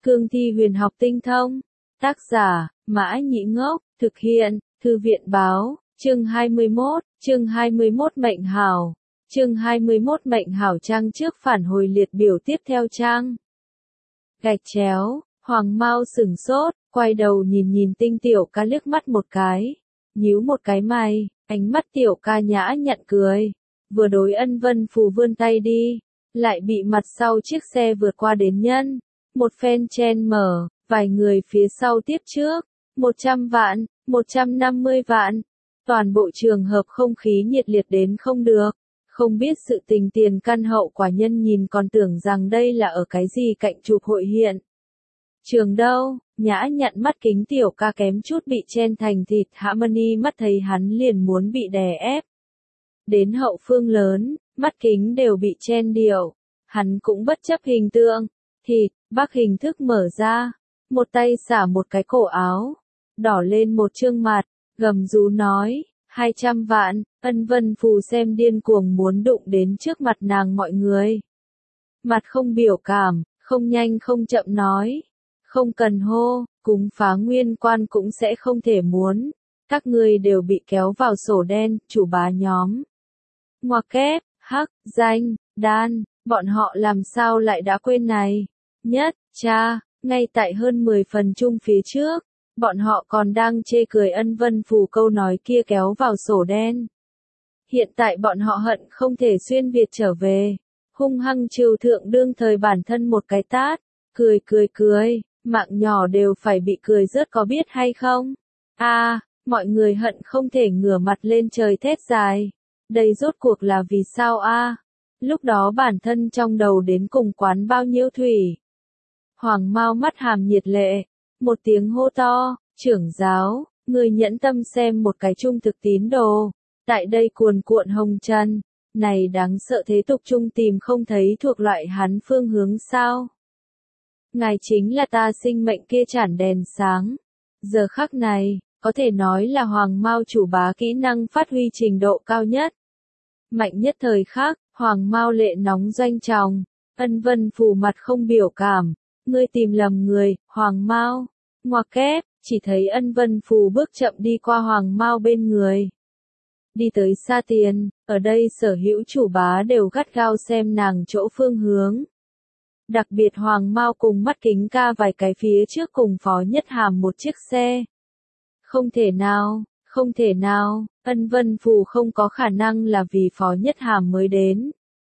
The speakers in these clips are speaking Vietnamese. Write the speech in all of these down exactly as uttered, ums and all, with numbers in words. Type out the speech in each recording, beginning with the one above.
Cương thi huyền học tinh thông. Tác giả, Mã Nhĩ Ngốc, thực hiện, Thư viện Báo, chương hai mươi mốt, chương hai mươi mốt mệnh hảo, chương hai mươi mốt mệnh hảo trang trước phản hồi liệt biểu tiếp theo trang. Gạch chéo, Hoàng Mao sửng sốt, quay đầu nhìn nhìn Tinh Tiểu Ca liếc mắt một cái, nhíu một cái mày, ánh mắt Tiểu Ca nhã nhặn cười, vừa đối Ân Vân Phù vươn tay đi, lại bị mặt sau chiếc xe vượt qua đến nhân, một phen chen mở, vài người phía sau tiếp trước, một trăm vạn, một trăm năm mươi vạn, toàn bộ trường hợp không khí nhiệt liệt đến không được, không biết sự tình tiền căn hậu quả nhân nhìn còn tưởng rằng đây là ở cái gì cạnh chụp hội hiện. Trường đâu, nhã nhặn mắt kính Tiểu Ca kém chút bị chen thành thịt, Harmony mắt thấy hắn liền muốn bị đè ép. Đến hậu phương lớn, mắt kính đều bị chen điệu, hắn cũng bất chấp hình tượng, thịt, bác hình thức mở ra, một tay xả một cái cổ áo, đỏ lên một trương mặt, gầm rú nói, hai trăm vạn, Ân Vân Phù xem điên cuồng muốn đụng đến trước mặt nàng mọi người. Mặt không biểu cảm, không nhanh không chậm nói, không cần hô, cúng phá nguyên quan cũng sẽ không thể muốn, các ngươi đều bị kéo vào sổ đen, chủ bá nhóm. Ngoặc kép, hắc, danh, đan, bọn họ làm sao lại đã quên này? Nhất, cha, ngay tại hơn mười phần chung phía trước, bọn họ còn đang chê cười Ân Vân Phù câu nói kia kéo vào sổ đen. Hiện tại bọn họ hận không thể xuyên Việt trở về, hung hăng trừ thượng đương thời bản thân một cái tát, cười cười cười, mạng nhỏ đều phải bị cười rớt có biết hay không? A, à, mọi người hận không thể ngửa mặt lên trời thét dài. Đây rốt cuộc là vì sao a? À? Lúc đó bản thân trong đầu đến cùng quán bao nhiêu thủy. Hoàng Mao mắt hàm nhiệt lệ, một tiếng hô to, trưởng giáo, người nhẫn tâm xem một cái trung thực tín đồ, tại đây cuồn cuộn hồng trần, này đáng sợ thế tục trung tìm không thấy thuộc loại hắn phương hướng sao. Ngài chính là ta sinh mệnh kia chản đèn sáng. Giờ khắc này, có thể nói là Hoàng Mao chủ bá kỹ năng phát huy trình độ cao nhất. Mạnh nhất thời khắc, Hoàng Mao lệ nóng doanh tròng, Ân Vân Phù mặt không biểu cảm, ngươi tìm lầm người, Hoàng Mao. Ngoặc kép, chỉ thấy Ân Vân Phù bước chậm đi qua Hoàng Mao bên người. Đi tới xa tiền, ở đây sở hữu chủ bá đều gắt gao xem nàng chỗ phương hướng. Đặc biệt Hoàng Mao cùng mắt kính ca vài cái phía trước cùng Phó Nhất Hàm một chiếc xe. Không thể nào, không thể nào, Ân Vân Phù không có khả năng là vì Phó Nhất Hàm mới đến.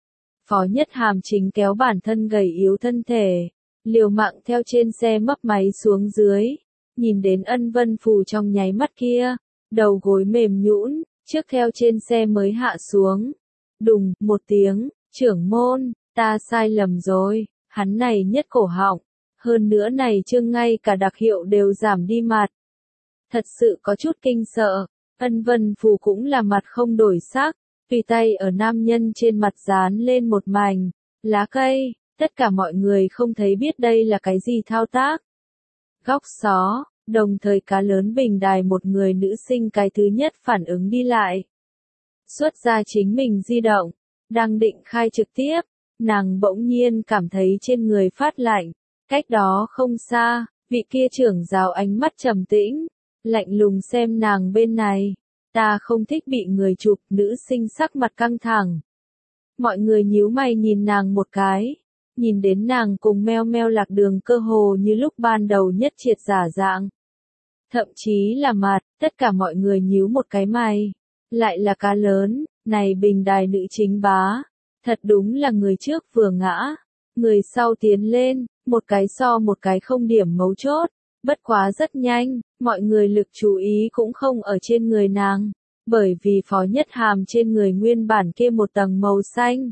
Phó Nhất Hàm chính kéo bản thân gầy yếu thân thể, liều mạng theo trên xe mấp máy xuống dưới, nhìn đến Ân Vân Phù trong nháy mắt kia, đầu gối mềm nhũn, trước theo trên xe mới hạ xuống. Đùng, một tiếng, trưởng môn, ta sai lầm rồi, hắn này nhất cổ họng, hơn nữa này chương ngay cả đặc hiệu đều giảm đi mặt. Thật sự có chút kinh sợ, Ân Vân Phù cũng là mặt không đổi sắc, tùy tay ở nam nhân trên mặt dán lên một mảnh lá cây, tất cả mọi người không thấy biết đây là cái gì thao tác. Góc xó, đồng thời cá lớn bình đài một người nữ sinh cái thứ nhất phản ứng đi lại. Xuất ra chính mình di động, đang định khai trực tiếp, nàng bỗng nhiên cảm thấy trên người phát lạnh, cách đó không xa, vị kia trưởng giáo ánh mắt trầm tĩnh, lạnh lùng xem nàng bên này. Ta không thích bị người chụp, nữ sinh sắc mặt căng thẳng. Mọi người nhíu mày nhìn nàng một cái, nhìn đến nàng cùng meo meo lạc đường cơ hồ như lúc ban đầu nhất triệt giả dạng. Thậm chí là mặt, tất cả mọi người nhíu một cái mày. Lại là cá lớn, này bình đài nữ chính bá. Thật đúng là người trước vừa ngã, người sau tiến lên, một cái so một cái không điểm mấu chốt. Bất quá rất nhanh, mọi người lực chú ý cũng không ở trên người nàng, bởi vì Phó Nhất Hàm trên người nguyên bản kia một tầng màu xanh.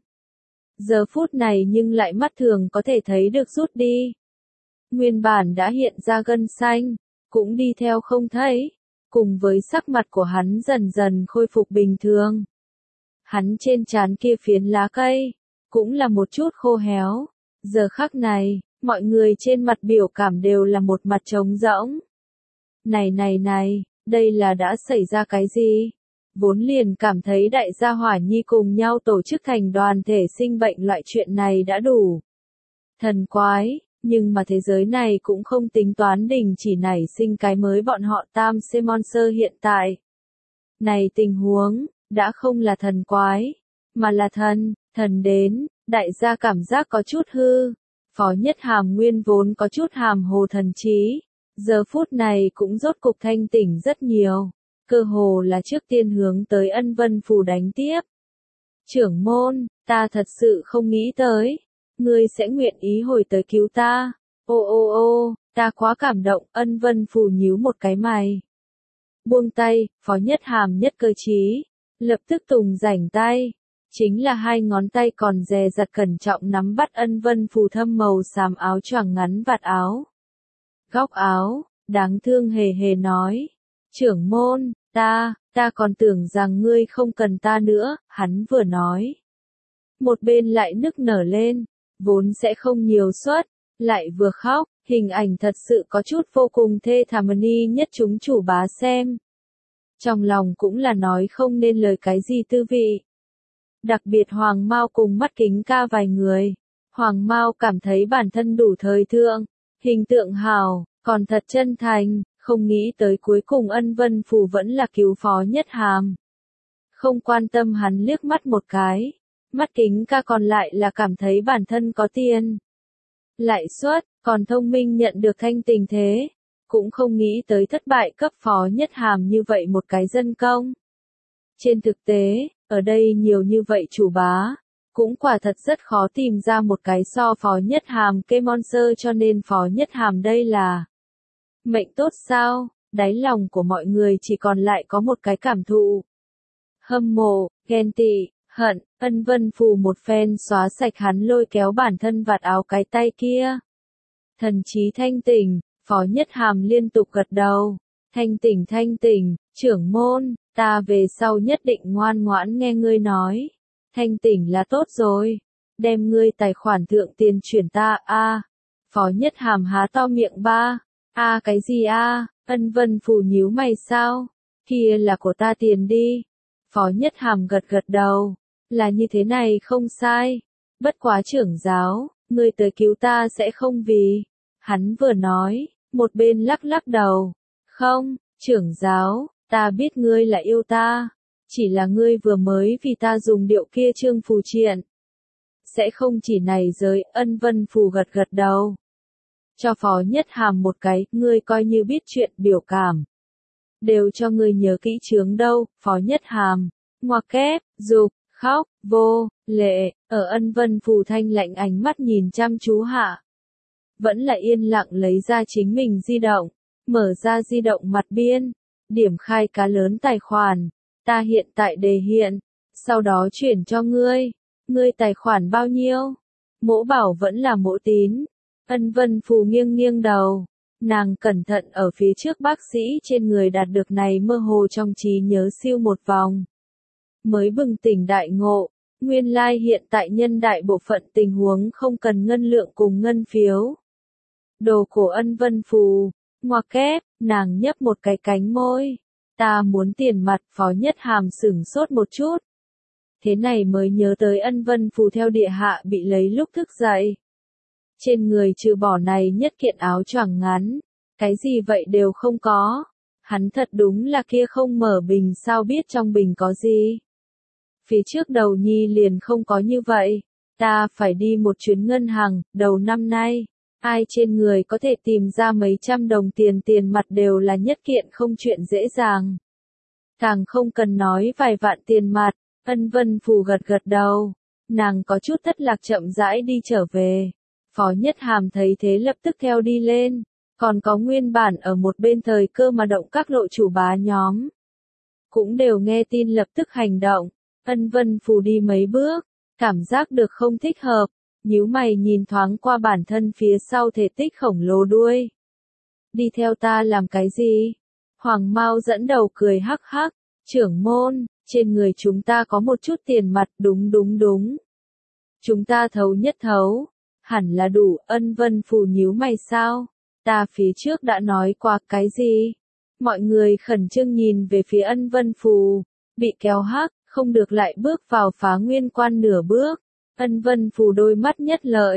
Giờ phút này nhưng lại mắt thường có thể thấy được rút đi. Nguyên bản đã hiện ra gân xanh, cũng đi theo không thấy, cùng với sắc mặt của hắn dần dần khôi phục bình thường. Hắn trên trán kia phiến lá cây, cũng là một chút khô héo. Giờ khắc này, mọi người trên mặt biểu cảm đều là một mặt trống rỗng. Này này này, đây là đã xảy ra cái gì? Vốn liền cảm thấy đại gia hỏa nhi cùng nhau tổ chức thành đoàn thể sinh bệnh loại chuyện này đã đủ. Thần quái, Nhưng mà thế giới này cũng không tính toán đình chỉ nảy sinh cái mới bọn họ Tam C Monster hiện tại. Này tình huống, đã không là thần quái, mà là thần, thần đến, đại gia cảm giác có chút hư. Phó Nhất Hàm nguyên vốn có chút hàm hồ thần trí, giờ phút này cũng rốt cục thanh tỉnh rất nhiều, cơ hồ là trước tiên hướng tới Ân Vân Phù đánh tiếp. Trưởng môn, ta thật sự không nghĩ tới, ngươi sẽ nguyện ý hồi tới cứu ta. Ô ô ô, ta quá cảm động. Ân Vân Phù nhíu một cái mày. Buông tay, Phó Nhất Hàm nhất cơ trí, lập tức tùng rảnh tay. Chính là hai ngón tay còn dè dặt cẩn trọng nắm bắt Ân Vân Phù thâm màu xám áo choàng ngắn vạt áo. Góc áo, đáng thương hề hề nói. Trưởng môn, ta, ta còn tưởng rằng ngươi không cần ta nữa, hắn vừa nói. Một bên lại nức nở lên, vốn sẽ không nhiều suất, lại vừa khóc, hình ảnh thật sự có chút vô cùng thê thảm ni nhất chúng chủ bá xem. Trong lòng cũng là nói không nên lời cái gì tư vị. Đặc biệt Hoàng Mao cùng Mắt Kính Ca vài người. Hoàng Mao cảm thấy bản thân đủ thời thượng, hình tượng hào, còn thật chân thành, không nghĩ tới cuối cùng Ân Vân Phù vẫn là cứu Phó Nhất Hàm. Không quan tâm hắn liếc mắt một cái. Mắt Kính Ca còn lại là cảm thấy bản thân có tiền. Lại suất, còn thông minh nhận được thanh tình thế. Cũng không nghĩ tới thất bại cấp Phó Nhất Hàm như vậy một cái dân công. Trên thực tế, ở đây nhiều như vậy chủ bá, cũng quả thật rất khó tìm ra một cái so Phó Nhất Hàm kê monster cho nên Phó Nhất Hàm đây là mệnh tốt sao, đáy lòng của mọi người chỉ còn lại có một cái cảm thụ. Hâm mộ, ghen tị, hận. Ân Vân Phù một phen xóa sạch hắn lôi kéo bản thân vạt áo cái tay kia. Thần trí thanh tỉnh, Phó Nhất Hàm liên tục gật đầu. Thanh tỉnh thanh tỉnh, trưởng môn, ta về sau nhất định ngoan ngoãn nghe ngươi nói. Thanh tỉnh là tốt rồi. Đem ngươi tài khoản thượng tiền chuyển ta. A. Phó Nhất Hàm há to miệng ba. A cái gì a? Ân Vân Phù nhíu mày sao? Kia là của ta tiền đi. Phó Nhất Hàm gật gật đầu. Là như thế này không sai. Bất quá trưởng giáo, ngươi tới cứu ta sẽ không vì. Hắn vừa nói, một bên lắc lắc đầu. Không, trưởng giáo, ta biết ngươi là yêu ta. Chỉ là ngươi vừa mới vì ta dùng điệu kia trương phù triện. Sẽ không chỉ này giới. Ân Vân Phù gật gật đầu. Cho Phó Nhất Hàm một cái, ngươi coi như biết chuyện biểu cảm. Đều cho ngươi nhớ kỹ chướng đâu. Phó Nhất Hàm, ngoặc kép, dục, khóc, vô, lệ, ở Ân Vân Phù thanh lạnh ánh mắt nhìn chăm chú hạ. Vẫn là yên lặng lấy ra chính mình di động, mở ra di động mặt biên, điểm khai cá lớn tài khoản, ta hiện tại đề hiện, sau đó chuyển cho ngươi, ngươi tài khoản bao nhiêu? Mỗ bảo vẫn là mỗ tín. Ân Vân Phù nghiêng nghiêng đầu, nàng cẩn thận ở phía trước bác sĩ trên người đạt được này mơ hồ trong trí nhớ siêu một vòng. Mới bừng tỉnh đại ngộ, nguyên lai like hiện tại nhân đại bộ phận tình huống không cần ngân lượng cùng ngân phiếu. Đồ cổ Ân Vân Phù, ngoặc kép, nàng nhấp một cái cánh môi. Ta muốn tiền mặt. Phó Nhất Hàm sửng sốt một chút. Thế này mới nhớ tới Ân Vân Phù theo địa hạ bị lấy lúc thức dậy. Trên người trừ bỏ này nhất kiện áo choàng ngắn, cái gì vậy đều không có. Hắn thật đúng là kia không mở bình sao biết trong bình có gì. Phía trước đầu nhi liền không có như vậy. Ta phải đi một chuyến ngân hàng, đầu năm nay. Ai trên người có thể tìm ra mấy trăm đồng tiền tiền mặt đều là nhất kiện không chuyện dễ dàng. Càng không cần nói vài vạn tiền mặt. Ân Vân Phù gật gật đầu. Nàng có chút thất lạc chậm rãi đi trở về. Phó Nhất Hàm thấy thế lập tức theo đi lên. Còn có nguyên bản ở một bên thời cơ mà động các lộ chủ bá nhóm. Cũng đều nghe tin lập tức hành động. Ân Vân Phù đi mấy bước, cảm giác được không thích hợp, nhíu mày nhìn thoáng qua bản thân phía sau thể tích khổng lồ đuôi. Đi theo ta làm cái gì? Hoàng Mao dẫn đầu cười hắc hắc, trưởng môn, trên người chúng ta có một chút tiền mặt, đúng đúng đúng. Chúng ta thấu nhất thấu, hẳn là đủ. Ân Vân Phù nhíu mày sao? Ta phía trước đã nói qua cái gì? Mọi người khẩn trương nhìn về phía Ân Vân Phù, bị kéo hắc, không được lại bước vào phá nguyên quan nửa bước. Ân Vân Phù đôi mắt nhất lợi,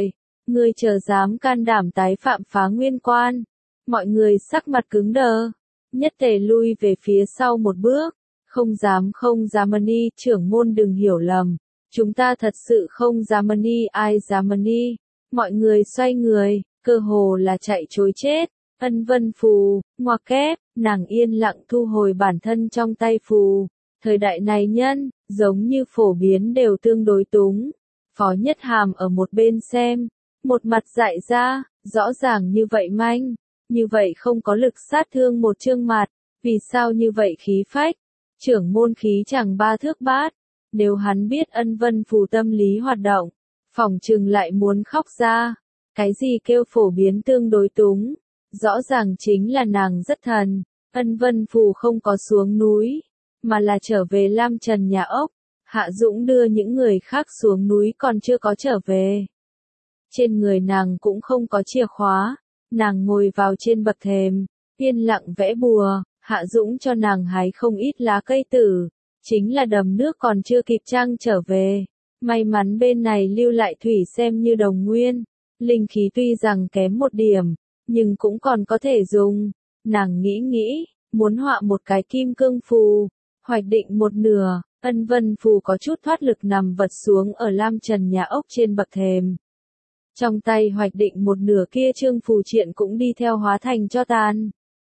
Ngươi chờ dám can đảm tái phạm Phá Nguyên Quan. Mọi người sắc mặt cứng đờ, nhất tề lui về phía sau một bước. Không dám không dám ni, trưởng môn đừng hiểu lầm. Chúng ta thật sự không dám ni, ai dám ni. Mọi người xoay người, cơ hồ là chạy trối chết. Ân Vân Phù, ngoặc kép, nàng yên lặng thu hồi bản thân trong tay phù. Thời đại này nhân, giống như phổ biến đều tương đối túng. Phó Nhất Hàm ở một bên xem, một mặt dại ra, rõ ràng như vậy manh, như vậy không có lực sát thương một chương mặt, vì sao như vậy khí phách, trưởng môn khí chẳng ba thước bát, nếu hắn biết Ân Vân Phù tâm lý hoạt động, phỏng chừng lại muốn khóc ra, cái gì kêu phổ biến tương đối túng, rõ ràng chính là nàng rất thần, Ân Vân Phù không có xuống núi, mà là trở về Lam Trần nhà ốc. Hạ Dũng đưa những người khác xuống núi còn chưa có trở về. Trên người nàng cũng không có chìa khóa, nàng ngồi vào trên bậc thềm, yên lặng vẽ bùa, Hạ Dũng cho nàng hái không ít lá cây tử, chính là đầm nước còn chưa kịp trang trở về. May mắn bên này lưu lại thủy xem như đồng nguyên, linh khí tuy rằng kém một điểm, nhưng cũng còn có thể dùng. Nàng nghĩ nghĩ, muốn họa một cái kim cương phù, hoạch định một nửa. Ân Vân Phù có chút thoát lực nằm vật xuống ở Lam Trần nhà ốc trên bậc thềm. Trong tay hoạch định một nửa kia trương phù triện cũng đi theo hóa thành cho tàn.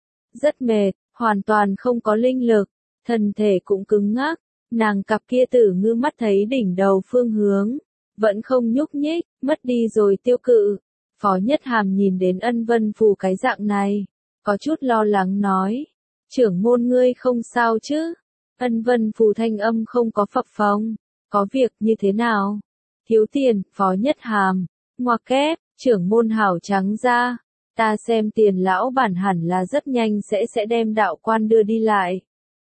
Rất mệt, hoàn toàn không có linh lực, thân thể cũng cứng ngắc, nàng cặp kia tử ngư mắt thấy đỉnh đầu phương hướng, vẫn không nhúc nhích, mất đi rồi tiêu cự. Phó Nhất Hàm nhìn đến Ân Vân Phù cái dạng này, có chút lo lắng nói, trưởng môn ngươi không sao chứ? Ân Vân Phù thanh âm không có phập phồng, có việc như thế nào? Thiếu tiền, Phó Nhất Hàm, ngoặc kép, trưởng môn hảo trắng ra, ta xem tiền lão bản hẳn là rất nhanh sẽ sẽ đem đạo quan đưa đi lại.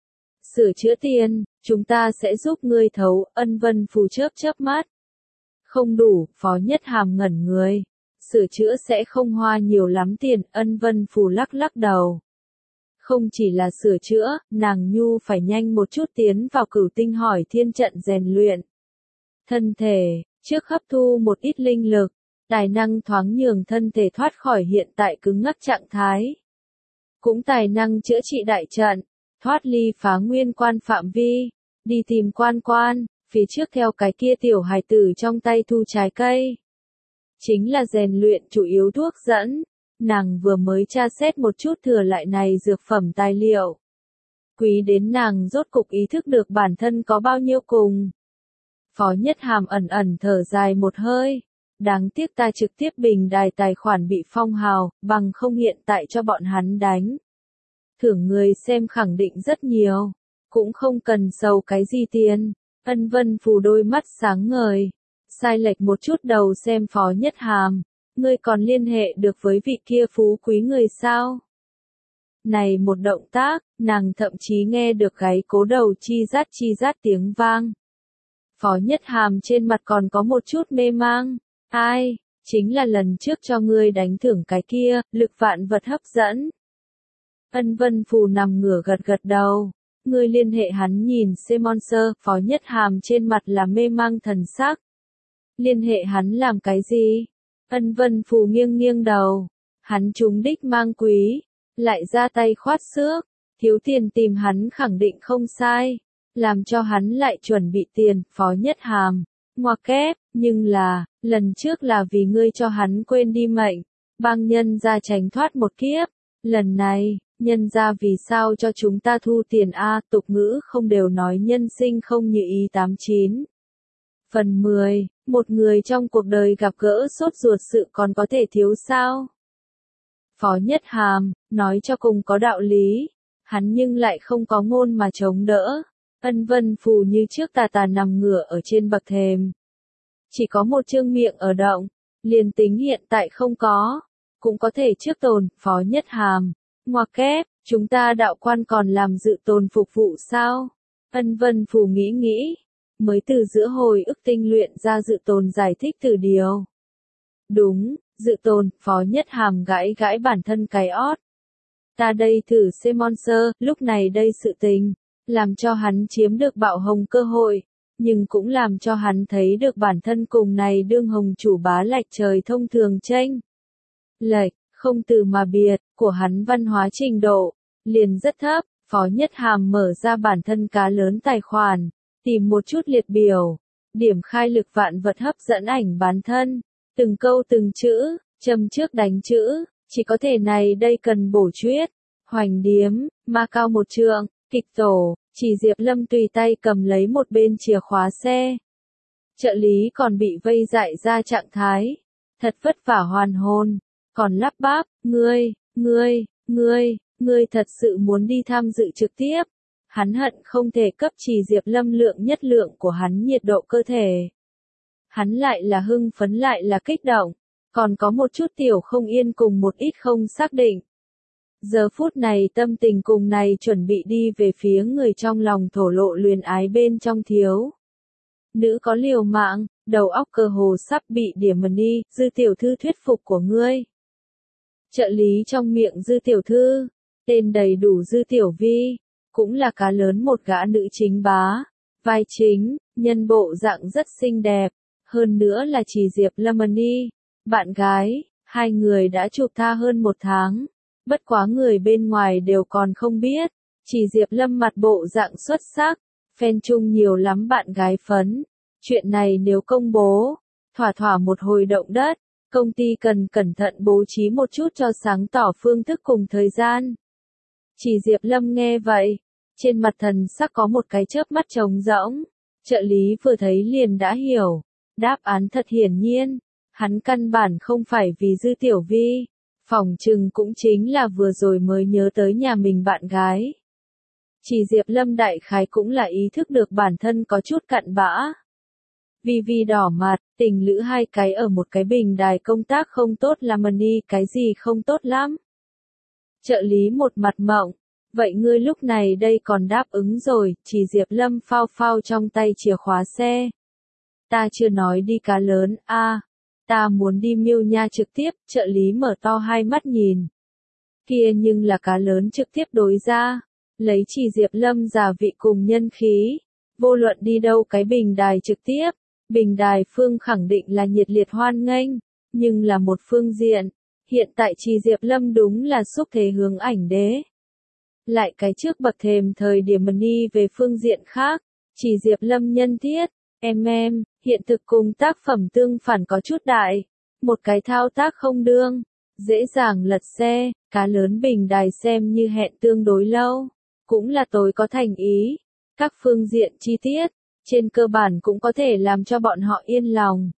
Sửa chữa tiền, chúng ta sẽ giúp ngươi thấu, Ân Vân Phù chớp chớp mắt. Không đủ, Phó Nhất Hàm ngẩn người, sửa chữa sẽ không hoa nhiều lắm tiền, Ân Vân Phù lắc lắc đầu. Không chỉ là sửa chữa, nàng nhu phải nhanh một chút tiến vào Cửu Tinh Hỏi Thiên trận rèn luyện. Thân thể, trước hấp thu một ít linh lực, tài năng thoáng nhường thân thể thoát khỏi hiện tại cứng ngắc trạng thái. Cũng tài năng chữa trị đại trận, thoát ly Phá Nguyên Quan phạm vi, đi tìm quan quan, phía trước theo cái kia tiểu hài tử trong tay thu trái cây. Chính là rèn luyện chủ yếu thuốc dẫn. Nàng vừa mới tra xét một chút thừa lại này dược phẩm tài liệu. Quý đến nàng rốt cục ý thức được bản thân có bao nhiêu cùng. Phó Nhất Hàm ẩn ẩn thở dài một hơi. Đáng tiếc ta trực tiếp bình đài tài khoản bị phong hào, bằng không hiện tại cho bọn hắn đánh. Thưởng người xem khẳng định rất nhiều. Cũng không cần sầu cái gì tiền. Ân Vân Phù đôi mắt sáng ngời. Sai lệch một chút đầu xem Phó Nhất Hàm. Ngươi còn liên hệ được với vị kia phú quý người sao? Này một động tác, nàng thậm chí nghe được gáy cố đầu chi rát chi rát tiếng vang. Phó Nhất Hàm trên mặt còn có một chút mê mang. Ai? Chính là lần trước cho ngươi đánh thưởng cái kia, lực vạn vật hấp dẫn. Ân Vân Phù nằm ngửa gật gật đầu. Ngươi liên hệ hắn nhìn Simon Sơ, Phó Nhất Hàm trên mặt là mê mang thần sắc. Liên hệ hắn làm cái gì? Ân Vân Phù nghiêng nghiêng đầu, hắn trúng đích mang quý, lại ra tay khoát xước, thiếu tiền tìm hắn khẳng định không sai, làm cho hắn lại chuẩn bị tiền, Phó Nhất Hàm, ngoặc kép, nhưng là, lần trước là vì ngươi cho hắn quên đi mệnh, bang nhân ra tránh thoát một kiếp, lần này, nhân ra vì sao cho chúng ta thu tiền a, tục ngữ không đều nói nhân sinh không như ý tám chín. Phần mười, một người trong cuộc đời gặp gỡ sốt ruột sự còn có thể thiếu sao? Phó Nhất Hàm, nói cho cùng có đạo lý, hắn nhưng lại không có ngôn mà chống đỡ. Ân Vân Phù như trước tà tà nằm ngửa ở trên bậc thềm. Chỉ có một chương miệng ở động, liền tính hiện tại không có, cũng có thể trước tồn, Phó Nhất Hàm, ngoặc kép, chúng ta đạo quan còn làm dự tồn phục vụ sao? Ân Vân Phù nghĩ nghĩ. Mới từ giữa hồi ức tinh luyện ra dự tồn giải thích từ điều. Đúng, dự tồn, Phó Nhất Hàm gãi gãi bản thân cái ót. Ta đây thử Simon Sơ, lúc này đây sự tình, làm cho hắn chiếm được bạo hồng cơ hội, nhưng cũng làm cho hắn thấy được bản thân cùng này đương hồng chủ bá lệch trời thông thường chênh. Lệch, không từ mà biệt, của hắn văn hóa trình độ, liền rất thấp. Phó Nhất Hàm mở ra bản thân cá lớn tài khoản, tìm một chút liệt biểu, điểm khai lực vạn vật hấp dẫn ảnh bán thân, từng câu từng chữ, châm trước đánh chữ, chỉ có thể này đây cần bổ chuyết, hoành điếm, ma cao một trượng, kịch tổ, chỉ Diệp Lâm tùy tay cầm lấy một bên chìa khóa xe. Trợ lý còn bị vây dại ra trạng thái, thật vất vả hoàn hồn, còn lắp bắp, ngươi, ngươi, ngươi. Ngươi thật sự muốn đi tham dự trực tiếp. Hắn hận không thể cấp Trì Diệp Lâm lượng nhất lượng của hắn nhiệt độ cơ thể. Hắn lại là hưng phấn lại là kích động, còn có một chút tiểu không yên cùng một ít không xác định. Giờ phút này tâm tình cùng này chuẩn bị đi về phía người trong lòng thổ lộ luyến ái bên trong thiếu. Nữ có liều mạng, đầu óc cơ hồ sắp bị điểm mần đi, Dư tiểu thư thuyết phục của ngươi. Trợ lý trong miệng Dư tiểu thư. Tên đầy đủ Dư Tiểu Vi, cũng là cá lớn một gã nữ chính bá, vai chính, nhân bộ dạng rất xinh đẹp, hơn nữa là Trì Diệp Lâm Ni, bạn gái, hai người đã chụp tha hơn một tháng, bất quá người bên ngoài đều còn không biết, Trì Diệp Lâm mặt bộ dạng xuất sắc, fan chung nhiều lắm bạn gái phấn, chuyện này nếu công bố, thỏa thỏa một hồi động đất, công ty cần cẩn thận bố trí một chút cho sáng tỏ phương thức cùng thời gian. Chỉ Diệp Lâm nghe vậy, trên mặt thần sắc có một cái chớp mắt trống rỗng, trợ lý vừa thấy liền đã hiểu, đáp án thật hiển nhiên, hắn căn bản không phải vì Dư Tiểu Vi, phỏng chừng cũng chính là vừa rồi mới nhớ tới nhà mình bạn gái. Chỉ Diệp Lâm đại khái cũng là ý thức được bản thân có chút cặn bã. Vì vì đỏ mặt, tình lữ hai cái ở một cái bình đài công tác không tốt là money cái gì không tốt lắm. Trợ lý một mặt mộng, vậy ngươi lúc này đây còn đáp ứng rồi, Chỉ Diệp Lâm phao phao trong tay chìa khóa xe. Ta chưa nói đi cá lớn, a, à, ta muốn đi Miêu Nha trực tiếp, trợ lý mở to hai mắt nhìn. Kia nhưng là cá lớn trực tiếp đối ra, lấy Chỉ Diệp Lâm giả vị cùng nhân khí, vô luận đi đâu cái bình đài trực tiếp, bình đài phương khẳng định là nhiệt liệt hoan nghênh, nhưng là một phương diện. Hiện tại Trì Diệp Lâm đúng là xúc thế hướng ảnh đế. Lại cái trước bậc thềm thời điểm money về phương diện khác, Trì Diệp Lâm nhân thiết, em em, hiện thực cùng tác phẩm tương phản có chút đại. Một cái thao tác không đương, dễ dàng lật xe, cá lớn bình đài xem như hẹn tương đối lâu, cũng là tối có thành ý. Các phương diện chi tiết, trên cơ bản cũng có thể làm cho bọn họ yên lòng.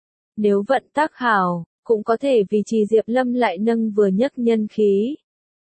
Nếu vận tác hảo, cũng có thể vì Trì Diệp Lâm lại nâng vừa nhấc nhân khí.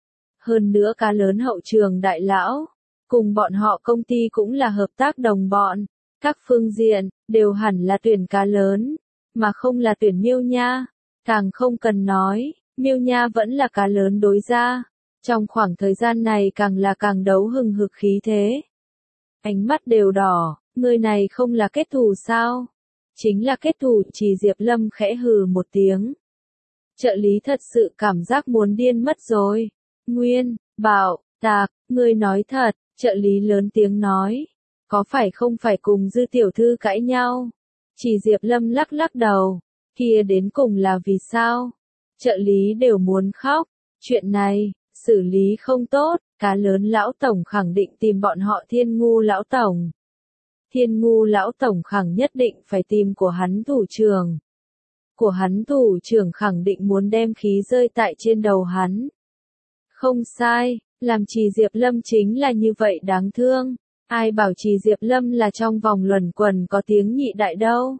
Hơn nữa cá lớn hậu trường đại lão, cùng bọn họ công ty cũng là hợp tác đồng bọn, các phương diện, đều hẳn là tuyển cá lớn, mà không là tuyển Miêu Nha. Càng không cần nói, Miêu Nha vẫn là cá lớn đối ra. Trong khoảng thời gian này càng là càng đấu hừng hực khí thế. Ánh mắt đều đỏ, người này không là kết thù sao? Chính là kết thù, Trì Diệp Lâm khẽ hừ một tiếng. Trợ lý thật sự cảm giác muốn điên mất rồi. Nguyên, Bảo, Tạc, ngươi nói thật, trợ lý lớn tiếng nói. Có phải không phải cùng Dư tiểu thư cãi nhau? Trì Diệp Lâm lắc lắc đầu. Kia đến cùng là vì sao? Trợ lý đều muốn khóc. Chuyện này, xử lý không tốt, cá lớn lão tổng khẳng định tìm bọn họ Thiên Ngu lão tổng. Thiên Ngu lão tổng khẳng nhất định phải tìm của hắn thủ trưởng. Của hắn thủ trưởng khẳng định muốn đem khí rơi tại trên đầu hắn. Không sai, làm Trì Diệp Lâm chính là như vậy đáng thương. Ai bảo Trì Diệp Lâm là trong vòng luẩn quẩn có tiếng nhị đại đâu.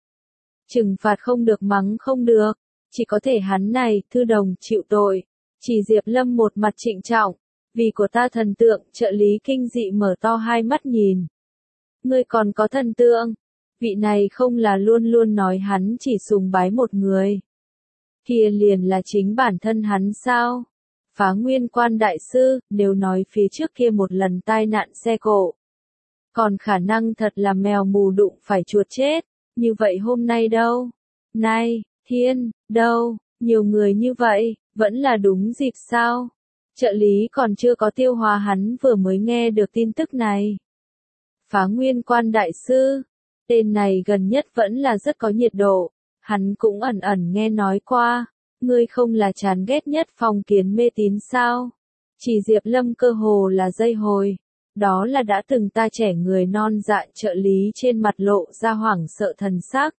Trừng phạt không được mắng không được, chỉ có thể hắn này, thư đồng, chịu tội. Trì Diệp Lâm một mặt trịnh trọng, vì của ta thần tượng, trợ lý kinh dị mở to hai mắt nhìn. Ngươi còn có thần tượng, vị này không là luôn luôn nói hắn chỉ sùng bái một người. Kia liền là chính bản thân hắn sao? Phá Nguyên Quan đại sư, nếu nói phía trước kia một lần tai nạn xe cộ. Còn khả năng thật là mèo mù đụng phải chuột chết, như vậy hôm nay đâu? Nay, thiên, đâu, nhiều người như vậy, vẫn là đúng dịp sao? Trợ lý còn chưa có tiêu hóa hắn vừa mới nghe được tin tức này. Phá Nguyên Quan đại sư, Tên này gần nhất vẫn là rất có nhiệt độ, hắn cũng ẩn ẩn nghe nói qua, ngươi không là chán ghét nhất phong kiến mê tín sao? Chỉ Diệp Lâm cơ hồ là dây hồi, đó là đã từng ta trẻ người non dạ trợ lý trên mặt lộ ra hoảng sợ thần sắc.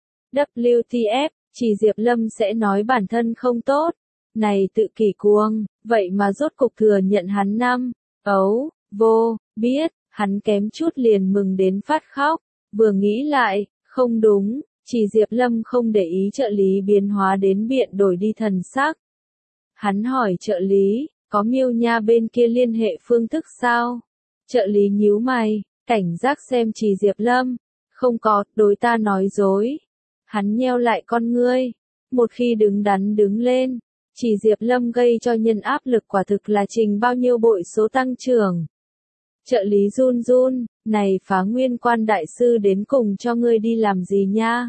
vê kép tê ép, chỉ Diệp Lâm sẽ nói bản thân không tốt, này tự kỷ cuồng, vậy mà rốt cục thừa nhận hắn năm, ấu, vô, biết, hắn kém chút liền mừng đến phát khóc, vừa nghĩ lại, không đúng, chỉ Diệp Lâm không để ý trợ lý biến hóa đến biện đổi đi thần sắc. Hắn hỏi trợ lý, có Miêu Nha bên kia liên hệ phương thức sao? Trợ lý nhíu mày, cảnh giác xem chỉ Diệp Lâm, không có, đối ta nói dối. Hắn nheo lại con ngươi, một khi đứng đắn đứng lên, chỉ Diệp Lâm gây cho nhân áp lực quả thực là trình bao nhiêu bội số tăng trưởng. Trợ lý run run, này Phá Nguyên Quan đại sư đến cùng cho ngươi đi làm gì nha?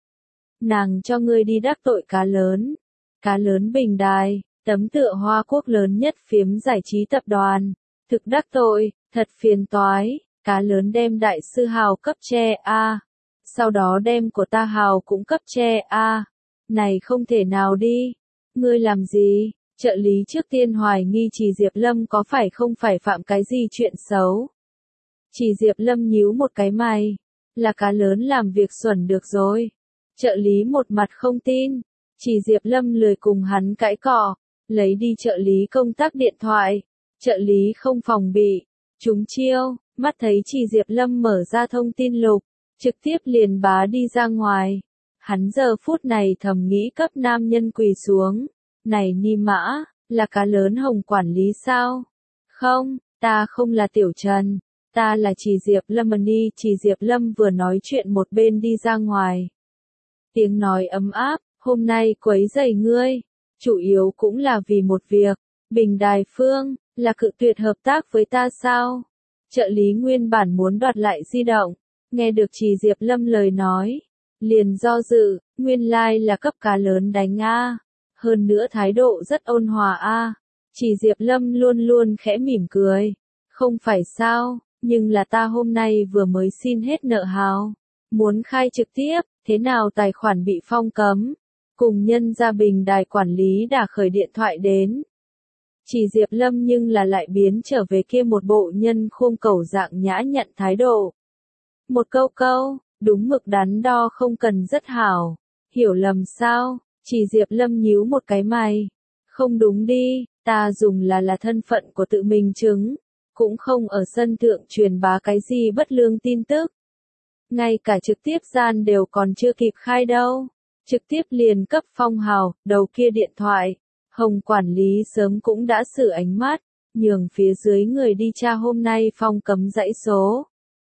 Nàng cho ngươi đi đắc tội cá lớn. Cá lớn bình đài, tấm tựa Hoa Quốc lớn nhất phiếm giải trí tập đoàn. Thực đắc tội, thật phiền toái, cá lớn đem đại sư hào cấp che a, sau đó đem của ta hào cũng cấp che a. Này không thể nào đi. Ngươi làm gì? Trợ lý trước tiên hoài nghi chỉ Diệp Lâm có phải không phải phạm cái gì chuyện xấu. Chỉ Diệp Lâm nhíu một cái mày, là cá lớn làm việc xuẩn được rồi. Trợ lý một mặt không tin, chỉ Diệp Lâm lười cùng hắn cãi cọ, lấy đi trợ lý công tác điện thoại. Trợ lý không phòng bị, trúng chiêu, mắt thấy chỉ Diệp Lâm mở ra thông tin lục, trực tiếp liền bá đi ra ngoài. Hắn giờ phút này thầm nghĩ cấp nam nhân quỳ xuống. Này Ni Mã, là cá lớn Hồng quản lý sao? Không, ta không là Tiểu Trần, ta là chỉ Diệp Lâm. Ni chỉ Diệp Lâm vừa nói chuyện một bên đi ra ngoài. Tiếng nói ấm áp, hôm nay quấy rầy ngươi, chủ yếu cũng là vì một việc. Bình Đài Phương, là cự tuyệt hợp tác với ta sao? Trợ lý nguyên bản muốn đoạt lại di động, nghe được chỉ Diệp Lâm lời nói, liền do dự, nguyên lai like là cấp cá lớn đánh a. Hơn nữa thái độ rất ôn hòa a. Chỉ Diệp Lâm luôn luôn khẽ mỉm cười. Không phải sao, nhưng là ta hôm nay vừa mới xin hết nợ hào. Muốn khai trực tiếp, thế nào tài khoản bị phong cấm. Cùng nhân gia Bình Đài quản lý đã khởi điện thoại đến. Chỉ Diệp Lâm nhưng là lại biến trở về kia một bộ nhân khuôn cẩu dạng nhã nhặn thái độ. Một câu câu, đúng mực đắn đo không cần rất hảo. Hiểu lầm sao? Chỉ Diệp Lâm nhíu một cái mày. Không đúng đi, ta dùng là là thân phận của tự mình chứng. Cũng không ở sân thượng truyền bá cái gì bất lương tin tức. Ngay cả trực tiếp gian đều còn chưa kịp khai đâu. Trực tiếp liền cấp phong hào, đầu kia điện thoại. Hồng quản lý sớm cũng đã xử ánh mắt, nhường phía dưới người đi tra hôm nay phong cấm dãy số.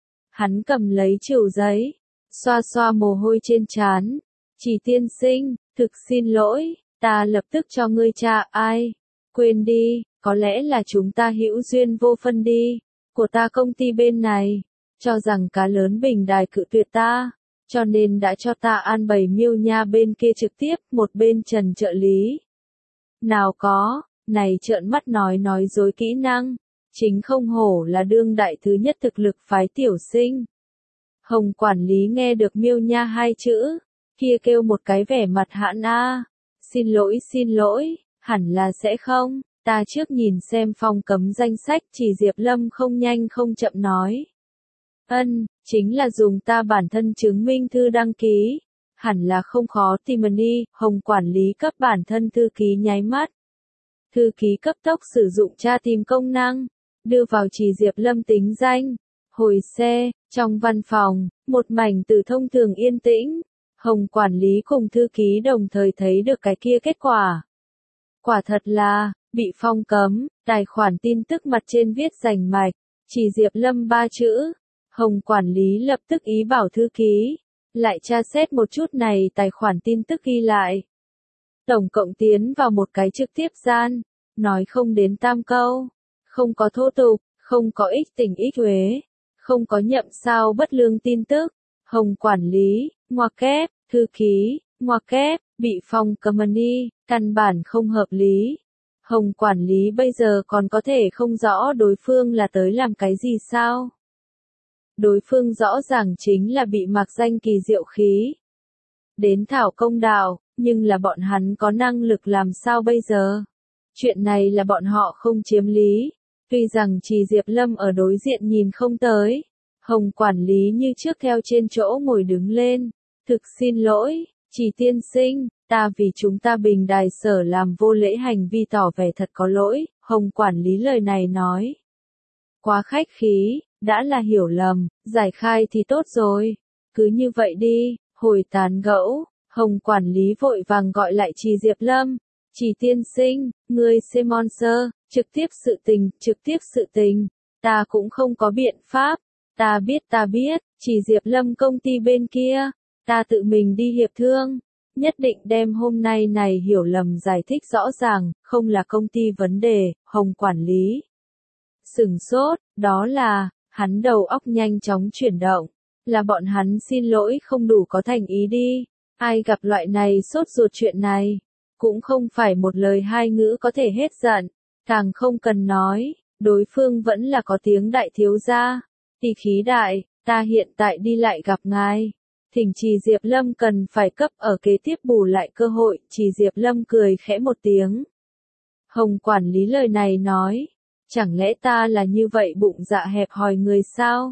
Hắn cầm lấy chìu giấy, xoa xoa mồ hôi trên trán. Chỉ tiên sinh, thực xin lỗi, ta lập tức cho ngươi tra ai. Quên đi, có lẽ là chúng ta hữu duyên vô phân đi, của ta công ty bên này, cho rằng cá lớn Bình Đài cự tuyệt ta, cho nên đã cho ta an bày Miêu Nha bên kia trực tiếp, một bên Trần trợ lý. Nào có, này trợn mắt nói nói dối kỹ năng, chính không hổ là đương đại thứ nhất thực lực phái tiểu sinh. Hồng quản lý nghe được Miêu Nha hai chữ, kia kêu một cái vẻ mặt hãn a. Xin lỗi xin lỗi, hẳn là sẽ không, ta trước nhìn xem phong cấm danh sách. Chỉ Diệp Lâm không nhanh không chậm nói. Ân, chính là dùng ta bản thân chứng minh thư đăng ký, hẳn là không khó tìm. Đi, Hồng quản lý cấp bản thân thư ký nháy mắt. Thư ký cấp tốc sử dụng tra tìm công năng, đưa vào Chỉ Diệp Lâm tính danh, hồi xe, trong văn phòng, một mảnh từ thông thường yên tĩnh. Hồng quản lý cùng thư ký đồng thời thấy được cái kia kết quả. Quả thật là, bị phong cấm, tài khoản tin tức mặt trên viết rành mạch, Chỉ Diệp Lâm ba chữ. Hồng quản lý lập tức ý bảo thư ký, lại tra xét một chút này tài khoản tin tức ghi lại. Tổng cộng tiến vào một cái trực tiếp gian, nói không đến tam câu, không có thô tục, không có ích tình ích uế, không có nhậm sao bất lương tin tức. Hồng quản lý, ngoặc kép, thư ký, ngoặc kép, bị phong cấm đi, căn bản không hợp lý. Hồng quản lý bây giờ còn có thể không rõ đối phương là tới làm cái gì sao? đối phương rõ ràng chính là bị mạc danh kỳ diệu khí. Đến thảo công đạo, nhưng là bọn hắn có năng lực làm sao bây giờ? Chuyện này là bọn họ không chiếm lý. Tuy rằng Trì Diệp Lâm ở đối diện nhìn không tới. Hồng quản lý như trước theo trên chỗ ngồi đứng lên. Thực xin lỗi, Trì tiên sinh, ta vì chúng ta bình đài sở làm vô lễ hành vi tỏ vẻ thật có lỗi. Hồng quản lý lời này nói. Quá khách khí, đã là hiểu lầm, giải khai thì tốt rồi. Cứ như vậy đi, hồi tán gẫu. Hồng quản lý vội vàng gọi lại Trì Diệp Lâm. Trì tiên sinh, ngươi sponsor, trực tiếp sự tình, trực tiếp sự tình. Ta cũng không có biện pháp. Ta biết ta biết, Trì Diệp Lâm công ty bên kia. Ta tự mình đi hiệp thương. Nhất định đem hôm nay này hiểu lầm giải thích rõ ràng, không là công ty vấn đề, Hồng quản lý. Sửng sốt, đó là, hắn đầu óc nhanh chóng chuyển động. Là bọn hắn xin lỗi không đủ có thành ý đi. Ai gặp loại này sốt ruột chuyện này, cũng không phải một lời hai ngữ có thể hết giận, càng không cần nói, đối phương vẫn là có tiếng đại thiếu gia, tỷ khí đại, ta hiện tại đi lại gặp ngài. Thỉnh Trì Diệp Lâm cần phải cấp ở kế tiếp bù lại cơ hội, Trì Diệp Lâm cười khẽ một tiếng. Hồng quản lý lời này nói, chẳng lẽ ta là như vậy bụng dạ hẹp hòi người sao?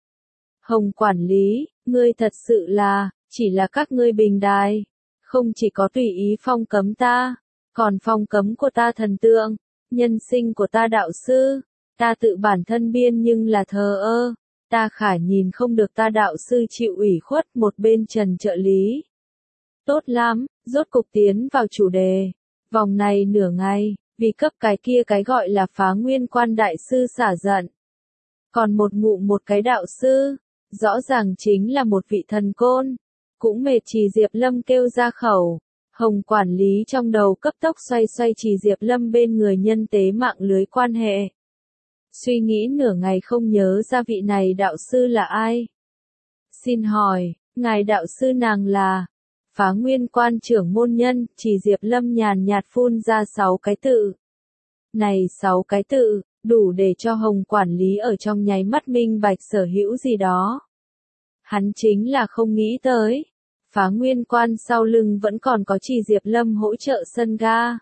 Hồng quản lý, ngươi thật sự là, chỉ là các ngươi bình đài, không chỉ có tùy ý phong cấm ta, còn phong cấm của ta thần tượng, nhân sinh của ta đạo sư, ta tự bản thân biên nhưng là thờ ơ, ta khả nhìn không được ta đạo sư chịu ủy khuất một bên Trần trợ lý. Tốt lắm, rốt cục tiến vào chủ đề, vòng này nửa ngày, vì cấp cái kia cái gọi là Phá Nguyên Quan đại sư xả giận. Còn một ngụm một cái đạo sư, rõ ràng chính là một vị thần côn. Cũng mệt Trì Diệp Lâm kêu ra khẩu. Hồng quản lý trong đầu cấp tốc xoay xoay Trì Diệp Lâm bên người nhân tế mạng lưới quan hệ. Suy nghĩ nửa ngày không nhớ ra vị này đạo sư là ai. Xin hỏi, ngài đạo sư nàng là Phá Nguyên Quan trưởng môn nhân. Trì Diệp Lâm nhàn nhạt phun ra sáu cái tự. Này sáu cái tự, đủ để cho Hồng quản lý ở trong nháy mắt minh bạch sở hữu gì đó. Hắn chính là không nghĩ tới. Phá Nguyên Quan sau lưng vẫn còn có Trì Diệp Lâm hỗ trợ sân ga.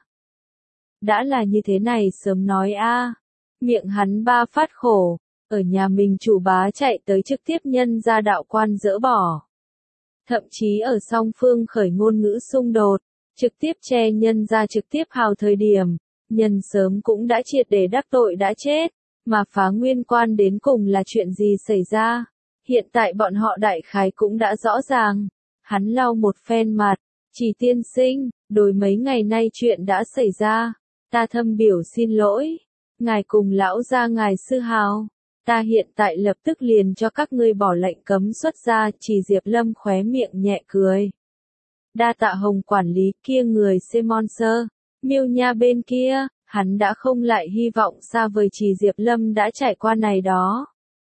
Đã là như thế này sớm nói a. Miệng hắn ba phát khổ, ở nhà mình chủ bá chạy tới trực tiếp nhân ra đạo quan dỡ bỏ. Thậm chí ở song phương khởi ngôn ngữ xung đột, trực tiếp che nhân ra trực tiếp hào thời điểm, nhân sớm cũng đã triệt để đắc tội đã chết, mà Phá Nguyên Quan đến cùng là chuyện gì xảy ra. Hiện tại bọn họ đại khái cũng đã rõ ràng. Hắn lau một phen mặt, Trì tiên sinh, đối mấy ngày nay chuyện đã xảy ra, ta thâm biểu xin lỗi, ngài cùng lão gia ngài sư hào, ta hiện tại lập tức liền cho các ngươi bỏ lệnh cấm xuất ra. Trì Diệp Lâm khóe miệng nhẹ cười. Đa tạ Hồng quản lý kia người sponsor, Miêu Nha bên kia, hắn đã không lại hy vọng xa vời Trì Diệp Lâm đã trải qua này đó.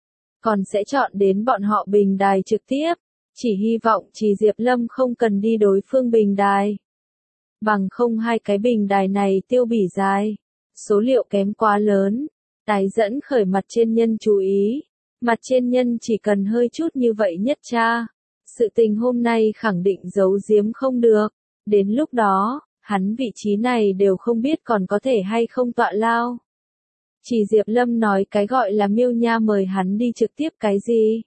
Còn sẽ chọn đến bọn họ bình đài trực tiếp. Chỉ hy vọng Trì Diệp Lâm không cần đi đối phương bình đài. Bằng không hai cái bình đài này tiêu bỉ dài. Số liệu kém quá lớn. Tái dẫn khởi mặt trên nhân chú ý. Mặt trên nhân chỉ cần hơi chút như vậy nhất cha. Sự tình hôm nay khẳng định giấu giếm không được. Đến lúc đó, hắn vị trí này đều không biết còn có thể hay không tọa lao. Trì Diệp Lâm nói cái gọi là Miêu Nha mời hắn đi trực tiếp cái gì?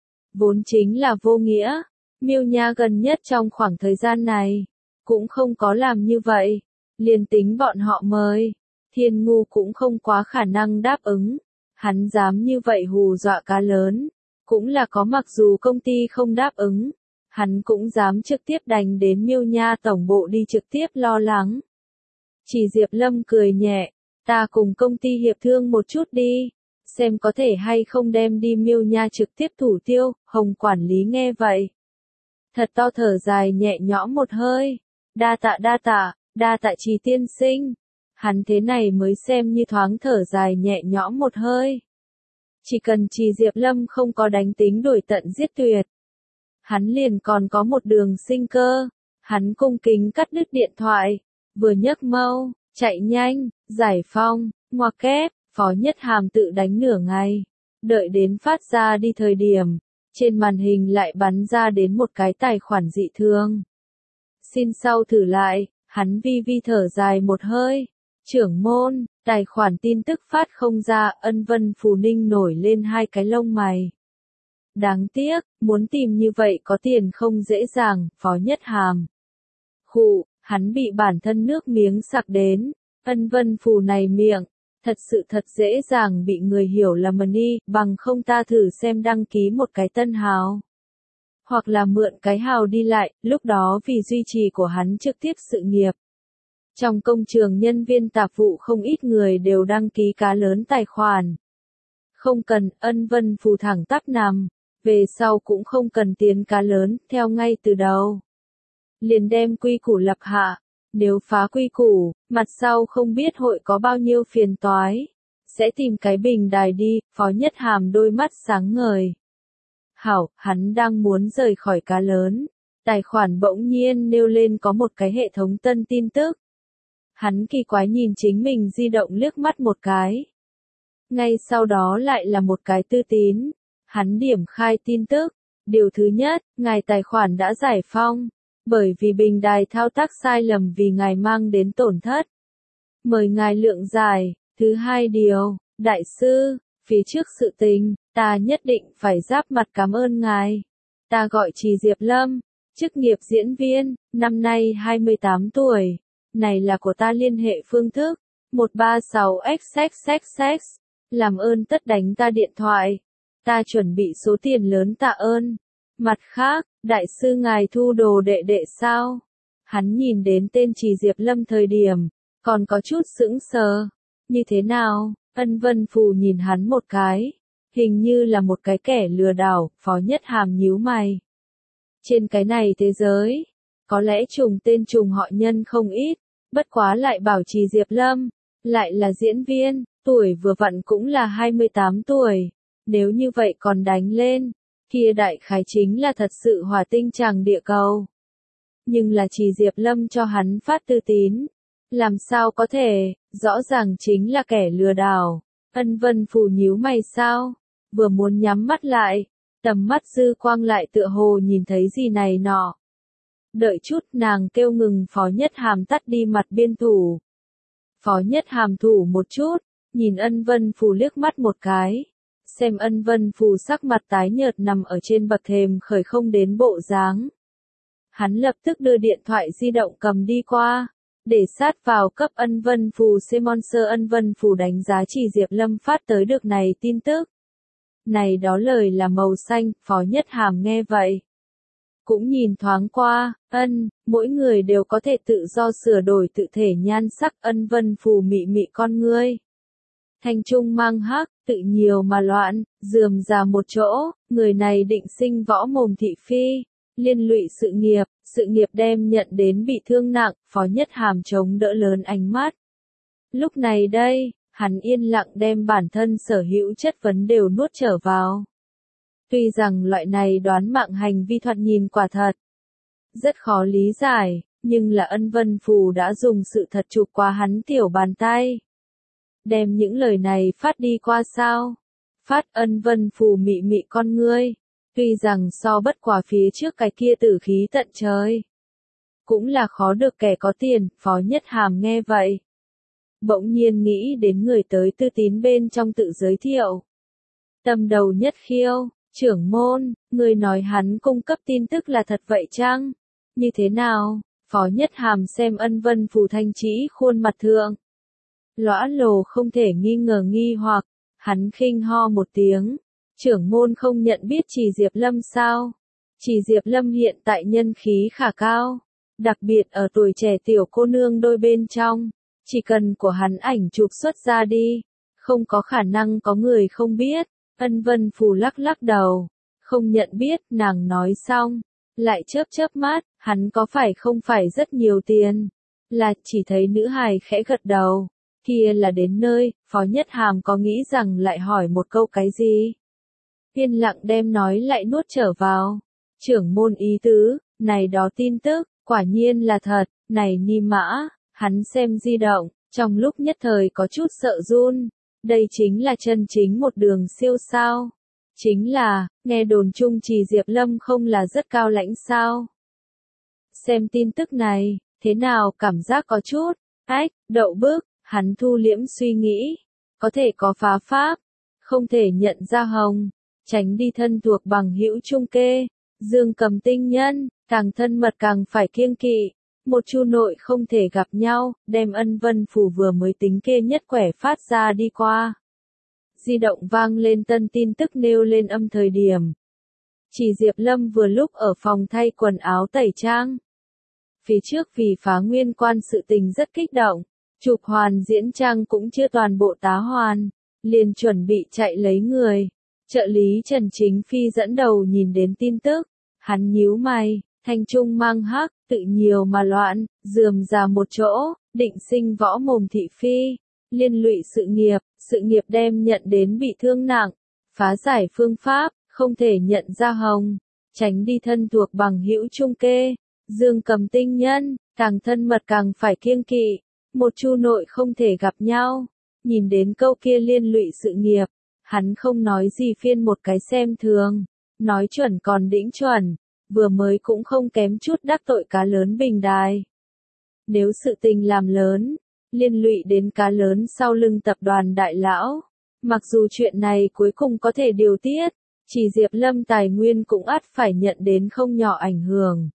Vốn chính là vô nghĩa. Miêu Nha gần nhất trong khoảng thời gian này, cũng không có làm như vậy. Liền tính bọn họ mời, Thiên Ngu cũng không quá khả năng đáp ứng. Hắn dám như vậy hù dọa cá lớn, cũng là có mặc dù công ty không đáp ứng, hắn cũng dám trực tiếp đánh đến Miêu Nha tổng bộ đi trực tiếp lo lắng. Trì Diệp Lâm cười nhẹ, ta cùng công ty hiệp thương một chút đi. Xem có thể hay không đem đi Miêu Nha trực tiếp thủ tiêu. Hồng quản lý nghe vậy, thật to thở dài nhẹ nhõm một hơi. Đa tạ đa tạ, đa tạ Trì tiên sinh. Hắn thế này mới xem như thoáng thở dài nhẹ nhõm một hơi. Chỉ cần Trì Diệp Lâm không có đánh tính đuổi tận giết tuyệt, hắn liền còn có một đường sinh cơ. Hắn cung kính cắt đứt điện thoại, vừa nhấc mâu, chạy nhanh, giải phong, ngoặc kép. Phó Nhất Hàm tự đánh nửa ngày, Đợi đến phát ra đi thời điểm, trên màn hình lại bắn ra đến một cái tài khoản dị thường. Xin sau thử lại, hắn vi vi thở dài một hơi. Trưởng môn, tài khoản tin tức phát không ra, Ân Vân Phù Ninh nổi lên hai cái lông mày. Đáng tiếc, muốn tìm như vậy có tiền không dễ dàng, Phó Nhất Hàm. Khụ, hắn bị bản thân nước miếng sặc đến, Ân Vân Phù này miệng, thật sự thật dễ dàng bị người hiểu là money, bằng không ta thử xem đăng ký một cái tân hào. Hoặc là mượn cái hào đi lại, lúc đó vì duy trì của hắn trực tiếp sự nghiệp. Trong công trường nhân viên tạp vụ không ít người đều đăng ký cá lớn tài khoản. Không cần, Ân Vân Phù thẳng tắp nằm, về sau cũng không cần tiến cá lớn, theo ngay từ đầu. Liền đem quy củ lập hạ, nếu phá quy củ, mặt sau không biết hội có bao nhiêu phiền toái. Sẽ tìm cái bình đài đi, Phó Nhất Hàm đôi mắt sáng ngời. Hảo, hắn đang muốn rời khỏi cá lớn. Tài khoản bỗng nhiên nêu lên có một cái hệ thống tân tin tức. Hắn kỳ quái nhìn chính mình di động liếc mắt một cái. Ngay sau đó lại là một cái tư tín. Hắn điểm khai tin tức. Điều thứ nhất, ngài tài khoản đã giải phong. Bởi vì bình đài thao tác sai lầm vì ngài mang đến tổn thất. Mời ngài lượng giải. Thứ hai điều, đại sư, phía trước sự tình, ta nhất định phải giáp mặt cảm ơn ngài. Ta gọi Trì Diệp Lâm, chức nghiệp diễn viên, năm nay hai mươi tám tuổi. Này là của ta liên hệ phương thức, một ba sáu x x x x. Làm ơn tất đánh ta điện thoại. Ta chuẩn bị số tiền lớn tạ ơn. Mặt khác, đại sư ngài thu đồ đệ đệ sao? Hắn nhìn đến tên Trì Diệp Lâm thời điểm, còn có chút sững sờ. Như thế nào? Ân Vân Phù nhìn hắn một cái. Hình như là một cái kẻ lừa đảo, Phó Nhất Hàm nhíu mày. Trên cái này thế giới, có lẽ trùng tên trùng họ nhân không ít, bất quá lại bảo Trì Diệp Lâm, lại là diễn viên, tuổi vừa vặn cũng là hai mươi tám tuổi. Nếu như vậy còn đánh lên, kia đại khái chính là thật sự hỏa tinh tràng địa cầu. Nhưng là Trì Diệp Lâm cho hắn phát tư tín. Làm sao có thể, rõ ràng chính là kẻ lừa đảo. Ân Vân Phù nhíu mày sao, vừa muốn nhắm mắt lại, tầm mắt dư quang lại tựa hồ nhìn thấy gì này nọ. Đợi chút nàng kêu ngừng Phó Nhất Hàm tắt đi mặt biên thủ. Phó Nhất Hàm thủ một chút, nhìn Ân Vân Phù liếc mắt một cái. Xem Ân Vân Phù sắc mặt tái nhợt nằm ở trên bậc thềm khởi không đến bộ dáng. Hắn lập tức đưa điện thoại di động cầm đi qua. Để sát vào cấp Ân Vân Phù Sponsor. Ân Vân Phù đánh giá Trì Diệp Lâm phát tới được này tin tức. Này đó lời là màu xanh, Phó Nhất Hàm nghe vậy. Cũng nhìn thoáng qua, ân, mỗi người đều có thể tự do sửa đổi tự thể nhan sắc. Ân Vân Phù mị mị con ngươi. Thanh trung mang hắc, tự nhiều mà loạn, rườm rà một chỗ, người này định sinh võ mồm thị phi, liên lụy sự nghiệp. Sự nghiệp đem nhận đến bị thương nặng, Phó Nhất Hàm chống đỡ lớn ánh mắt. Lúc này đây, hắn yên lặng đem bản thân sở hữu chất vấn đều nuốt trở vào. Tuy rằng loại này đoán mạng hành vi thoạt nhìn quả thật rất khó lý giải, nhưng là Ân Vân Phù đã dùng sự thật chụp qua hắn tiểu bàn tay. Đem những lời này phát đi qua sao? Phát. Ân Vân Phù mị mị con ngươi. Tuy rằng so bất quá phía trước cái kia tử khí tận trời, cũng là khó được kẻ có tiền. Phó Nhất Hàm nghe vậy, bỗng nhiên nghĩ đến người tới tư tín bên trong tự giới thiệu. Tâm đầu nhất khiêu, trưởng môn, người nói hắn cung cấp tin tức là thật vậy chăng? Như thế nào? Phó Nhất Hàm xem Ân Vân Phù thanh trĩ khuôn mặt thượng. Lõa lồ không thể nghi ngờ nghi hoặc, hắn khinh ho một tiếng. Trưởng môn không nhận biết Trì Diệp Lâm sao? Trì Diệp Lâm hiện tại nhân khí khả cao, đặc biệt ở tuổi trẻ tiểu cô nương đôi bên trong, chỉ cần của hắn ảnh chụp xuất ra đi, không có khả năng có người không biết. Ân Vân Phù lắc lắc đầu, không nhận biết. Nàng nói xong, lại chớp chớp mắt, hắn có phải không phải rất nhiều tiền? Là. Chỉ thấy nữ hài khẽ gật đầu, kia là đến nơi. Phó Nhất Hàm có nghĩ rằng lại hỏi một câu cái gì? Yên lặng đem nói lại nuốt trở vào. Trưởng môn ý tứ, này đó tin tức, quả nhiên là thật. Này ni mã, hắn xem di động, trong lúc nhất thời có chút sợ run. Đây chính là chân chính một đường siêu sao. Chính là, nghe đồn chung Trì Diệp Lâm không là rất cao lãnh sao. Xem tin tức này, thế nào cảm giác có chút, ách, đậu bức, hắn thu liễm suy nghĩ. Có thể có phá pháp, không thể nhận ra hồng, tránh đi thân thuộc bằng hữu trung kê. Dương Cầm tinh nhân, càng thân mật càng phải kiêng kỵ. Một chu nội không thể gặp nhau, đem ân vân phủ vừa mới tính kê nhất quẻ phát ra đi qua. Di động vang lên tân tin tức nêu lên âm thời điểm. Trì Diệp Lâm vừa lúc ở phòng thay quần áo tẩy trang. Phía trước vì phá nguyên quan sự tình rất kích động, chụp hoàn diễn trang cũng chưa toàn bộ tá hoàn, liền chuẩn bị chạy lấy người. Trợ lý Trần Chính Phi dẫn đầu nhìn đến tin tức, hắn nhíu mày, thanh trung mang hắc, tự nhiều mà loạn, rườm rà một chỗ, định sinh võ mồm thị phi, liên lụy sự nghiệp, sự nghiệp đem nhận đến bị thương nặng, phá giải phương pháp, không thể nhận ra hồng, tránh đi thân thuộc bằng hữu trung kê. Dương Cầm tinh nhân, càng thân mật càng phải kiêng kỵ, một chu nội không thể gặp nhau. Nhìn đến câu kia liên lụy sự nghiệp, hắn không nói gì phiên một cái xem thường, nói chuẩn còn đĩnh chuẩn, vừa mới cũng không kém chút đắc tội cá lớn bình đài. Nếu sự tình làm lớn, liên lụy đến cá lớn sau lưng tập đoàn đại lão, mặc dù chuyện này cuối cùng có thể điều tiết, Trì Diệp Lâm tài nguyên cũng ắt phải nhận đến không nhỏ ảnh hưởng.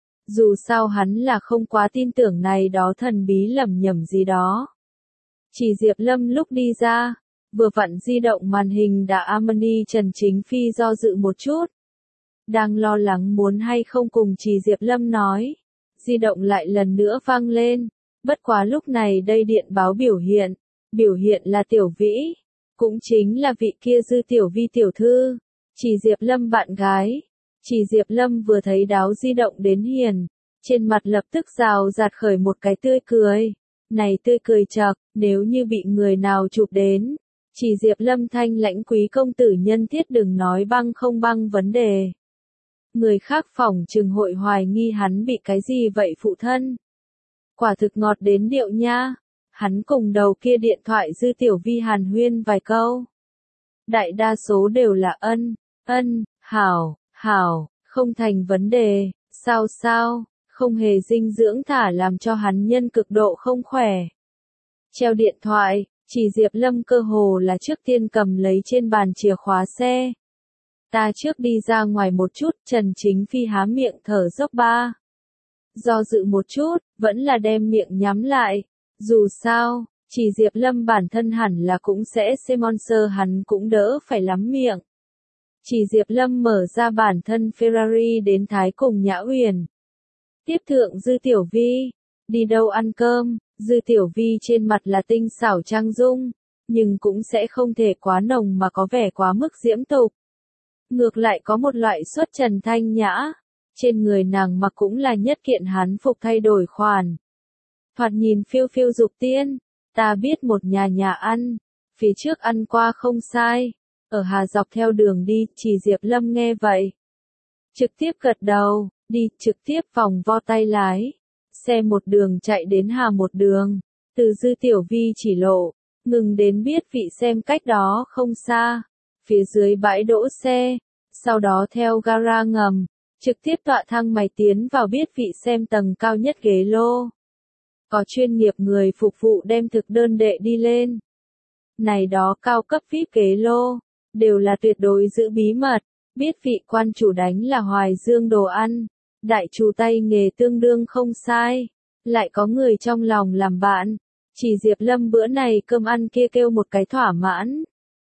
Dù sao hắn là không quá tin tưởng này đó thần bí lầm nhầm gì đó. Trì Diệp Lâm lúc đi ra, vừa vặn di động màn hình đã Amani Trần Chính Phi do dự một chút. Đang lo lắng muốn hay không cùng Trì Diệp Lâm nói. Di động lại lần nữa vang lên. Bất quá lúc này đây điện báo biểu hiện. Biểu hiện là Tiểu Vĩ. Cũng chính là vị kia Dư Tiểu Vi tiểu thư. Trì Diệp Lâm bạn gái. Trì Diệp Lâm vừa thấy đáo di động đến hiền. Trên mặt lập tức rào rạt khởi một cái tươi cười. Này tươi cười chật, nếu như bị người nào chụp đến. Trì Diệp Lâm thanh lãnh quý công tử nhân thiết đừng nói băng không băng vấn đề. Người khác phỏng chừng hội hoài nghi hắn bị cái gì vậy phụ thân. Quả thực ngọt đến điệu nha. Hắn cùng đầu kia điện thoại Dư Tiểu Vi hàn huyên vài câu. Đại đa số đều là ân, ân, hảo, hảo, không thành vấn đề, sao sao, không hề dinh dưỡng thả làm cho hắn nhân cực độ không khỏe. Treo điện thoại, Trì Diệp Lâm cơ hồ là trước tiên cầm lấy trên bàn chìa khóa xe. Ta trước đi ra ngoài một chút, Trần Chính Phi há miệng thở dốc ba. Do dự một chút, vẫn là đem miệng nhắm lại. Dù sao, Trì Diệp Lâm bản thân hẳn là cũng sẽ sponsor hắn cũng đỡ phải lắm miệng. Trì Diệp Lâm mở ra bản thân Ferrari đến Thái cùng Nhã Uyển. Tiếp thượng Dư Tiểu Vi, đi đâu ăn cơm, Dư Tiểu Vi trên mặt là tinh xảo trang dung, nhưng cũng sẽ không thể quá nồng mà có vẻ quá mức diễm tục. Ngược lại có một loại xuất trần thanh nhã, trên người nàng mặc cũng là nhất kiện hán phục thay đổi khoản. Thoạt nhìn phiêu phiêu dục tiên, ta biết một nhà nhà ăn, phía trước ăn qua không sai, ở Hà dọc theo đường đi, Trì Diệp Lâm nghe vậy. Trực tiếp gật đầu, đi, trực tiếp vòng vo tay lái, xe một đường chạy đến Hà một đường, từ Dư Tiểu Vi chỉ lộ, ngừng đến biết vị xem cách đó không xa, phía dưới bãi đỗ xe, sau đó theo gara ngầm, trực tiếp tọa thang máy tiến vào biết vị xem tầng cao nhất ghế lô. Có chuyên nghiệp người phục vụ đem thực đơn đệ đi lên. Này đó cao cấp vi ai pi ghế lô, đều là tuyệt đối giữ bí mật, biết vị quan chủ đánh là Hoài Dương đồ ăn, đại chủ tay nghề tương đương không sai, lại có người trong lòng làm bạn. Trì Diệp Lâm bữa này cơm ăn kia kêu một cái thỏa mãn.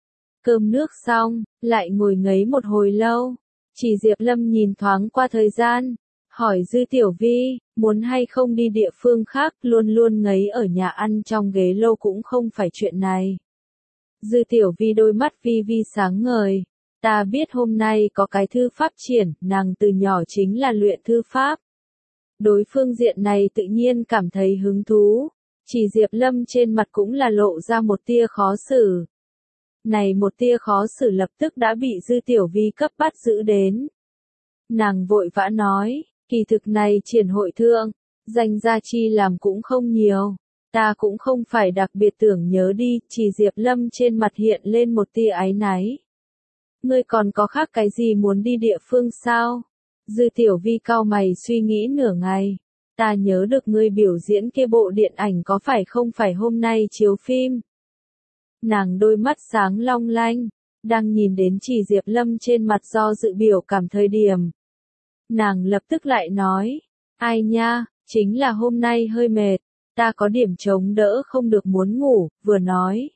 Cơm nước xong, lại ngồi ngấy một hồi lâu. Trì Diệp Lâm nhìn thoáng qua thời gian, hỏi Dư Tiểu Vi, muốn hay không đi địa phương khác, luôn luôn ngấy ở nhà ăn trong ghế lô cũng không phải chuyện này. Dư Tiểu Vi đôi mắt vi vi sáng ngời, ta biết hôm nay có cái thư pháp triển, nàng từ nhỏ chính là luyện thư pháp. Đối phương diện này tự nhiên cảm thấy hứng thú, Trì Diệp Lâm trên mặt cũng là lộ ra một tia khó xử. Này một tia khó xử lập tức đã bị Dư Tiểu Vi cấp bắt giữ đến. Nàng vội vã nói, kỳ thực này triển hội thượng, danh gia chi làm cũng không nhiều. Ta cũng không phải đặc biệt tưởng nhớ đi, chỉ Diệp Lâm trên mặt hiện lên một tia áy náy. Ngươi còn có khác cái gì muốn đi địa phương sao? Dư Tiểu Vi cau mày suy nghĩ nửa ngày. Ta nhớ được ngươi biểu diễn kia bộ điện ảnh có phải không phải hôm nay chiếu phim? Nàng đôi mắt sáng long lanh, đang nhìn đến chỉ Diệp Lâm trên mặt do dự biểu cảm thời điểm. Nàng lập tức lại nói, ai nha, chính là hôm nay hơi mệt, ta có điểm chống đỡ không được muốn ngủ, vừa nói.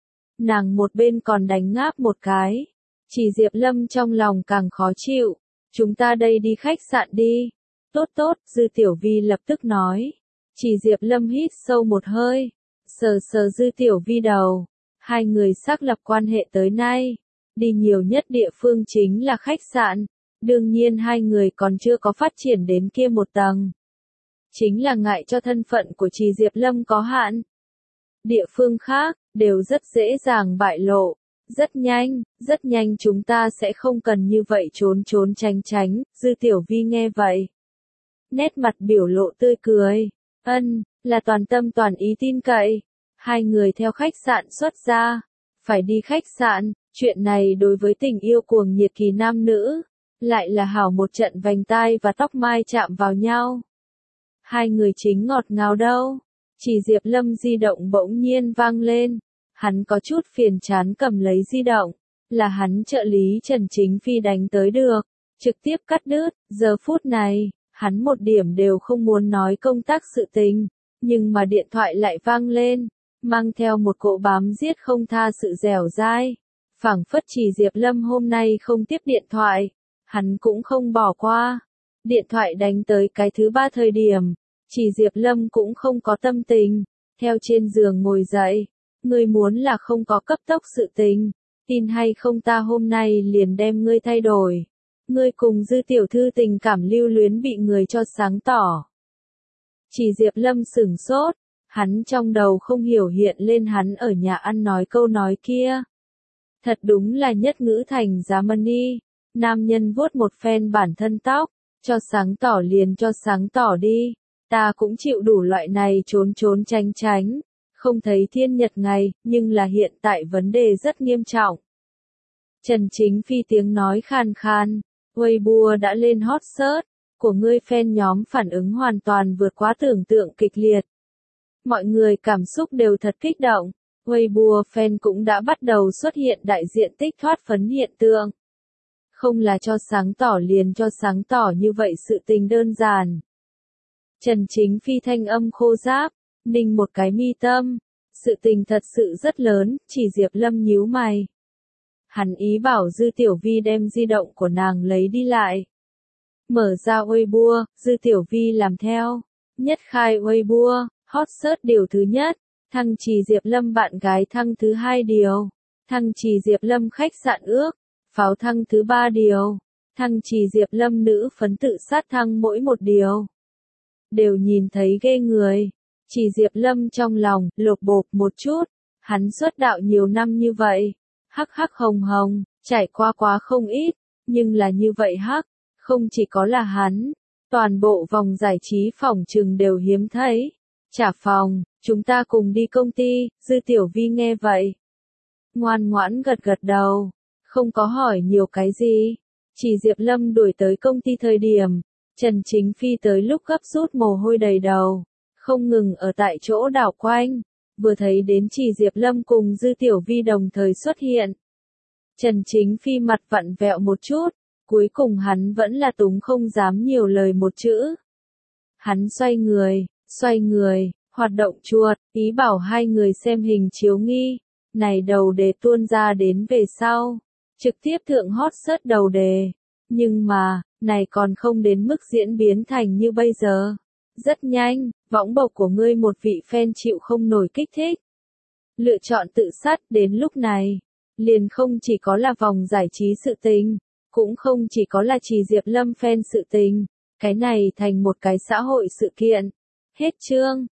Nàng một bên còn đánh ngáp một cái, chỉ Diệp Lâm trong lòng càng khó chịu, chúng ta đây đi khách sạn đi. Tốt tốt, Dư Tiểu Vi lập tức nói. Chỉ Diệp Lâm hít sâu một hơi, sờ sờ Dư Tiểu Vi đầu. Hai người xác lập quan hệ tới nay, đi nhiều nhất địa phương chính là khách sạn, đương nhiên hai người còn chưa có phát triển đến kia một tầng. Chính là ngại cho thân phận của Trì Diệp Lâm có hạn. Địa phương khác, đều rất dễ dàng bại lộ, rất nhanh, rất nhanh chúng ta sẽ không cần như vậy trốn trốn tránh tránh, Dư Tiểu Vi nghe vậy. Nét mặt biểu lộ tươi cười, ân, là toàn tâm toàn ý tin cậy. Hai người theo khách sạn xuất ra, phải đi khách sạn, chuyện này đối với tình yêu cuồng nhiệt kỳ nam nữ, lại là hảo một trận vành tai và tóc mai chạm vào nhau. Hai người chính ngọt ngào đâu, chỉ Diệp Lâm di động bỗng nhiên vang lên, hắn có chút phiền chán cầm lấy di động, là hắn trợ lý Trần Chính Phi đánh tới được, trực tiếp cắt đứt, giờ phút này, hắn một điểm đều không muốn nói công tác sự tình, nhưng mà điện thoại lại vang lên. Mang theo một cỗ bám giết không tha sự dẻo dai, phảng phất chỉ Diệp Lâm hôm nay không tiếp điện thoại, hắn cũng không bỏ qua. Điện thoại đánh tới cái thứ ba thời điểm, chỉ Diệp Lâm cũng không có tâm tình, theo trên giường ngồi dậy, ngươi muốn là không có cấp tốc sự tình, tin hay không ta hôm nay liền đem ngươi thay đổi. Ngươi cùng Dư tiểu thư tình cảm lưu luyến bị người cho sáng tỏ. Chỉ Diệp Lâm sửng sốt. Hắn trong đầu không hiểu hiện lên hắn ở nhà ăn nói câu nói kia. Thật đúng là nhất ngữ thành giá money. Nam nhân vuốt một phen bản thân tóc, cho sáng tỏ liền cho sáng tỏ đi. Ta cũng chịu đủ loại này trốn trốn tránh tránh. Không thấy thiên nhật ngày, nhưng là hiện tại vấn đề rất nghiêm trọng. Trần Chính Phi tiếng nói khan khan. Weibo đã lên hot search. Của ngươi fan nhóm phản ứng hoàn toàn vượt quá tưởng tượng kịch liệt. Mọi người cảm xúc đều thật kích động, Weibo fan cũng đã bắt đầu xuất hiện đại diện tích thoát phấn hiện tượng. Không là cho sáng tỏ liền cho sáng tỏ như vậy sự tình đơn giản. Trần Chính Phi thanh âm khô ráp, ninh một cái mi tâm, sự tình thật sự rất lớn, chỉ Diệp Lâm nhíu mày. Hắn ý bảo Dư Tiểu Vi đem di động của nàng lấy đi lại. Mở ra Weibo, Dư Tiểu Vi làm theo, nhất khai Weibo. Hot search điều thứ nhất, thăng trì Diệp Lâm bạn gái thăng thứ hai điều, thăng trì Diệp Lâm khách sạn ước, pháo thăng thứ ba điều, thăng trì Diệp Lâm nữ phấn tự sát thăng mỗi một điều. Đều nhìn thấy ghê người, chỉ Diệp Lâm trong lòng, lột bột một chút, hắn xuất đạo nhiều năm như vậy, hắc hắc hồng hồng, trải qua quá không ít, nhưng là như vậy hắc, không chỉ có là hắn, toàn bộ vòng giải trí phòng trừng đều hiếm thấy. Trả phòng, chúng ta cùng đi công ty, Dư Tiểu Vi nghe vậy. Ngoan ngoãn gật gật đầu, không có hỏi nhiều cái gì. Chỉ Diệp Lâm đuổi tới công ty thời điểm, Trần Chính Phi tới lúc gấp rút mồ hôi đầy đầu, không ngừng ở tại chỗ đảo quanh, vừa thấy đến chỉ Diệp Lâm cùng Dư Tiểu Vi đồng thời xuất hiện. Trần Chính Phi mặt vặn vẹo một chút, cuối cùng hắn vẫn là túng không dám nhiều lời một chữ. Hắn xoay người. Xoay người, hoạt động chuột, ý bảo hai người xem hình chiếu nghi, này đầu đề tuôn ra đến về sau, trực tiếp thượng hot search đầu đề, nhưng mà, này còn không đến mức diễn biến thành như bây giờ. Rất nhanh, võng bộc của ngươi một vị fan chịu không nổi kích thích. Lựa chọn tự sát đến lúc này, liền không chỉ có là vòng giải trí sự tình, cũng không chỉ có là chỉ Diệp Lâm fan sự tình, cái này thành một cái xã hội sự kiện. Hết chương.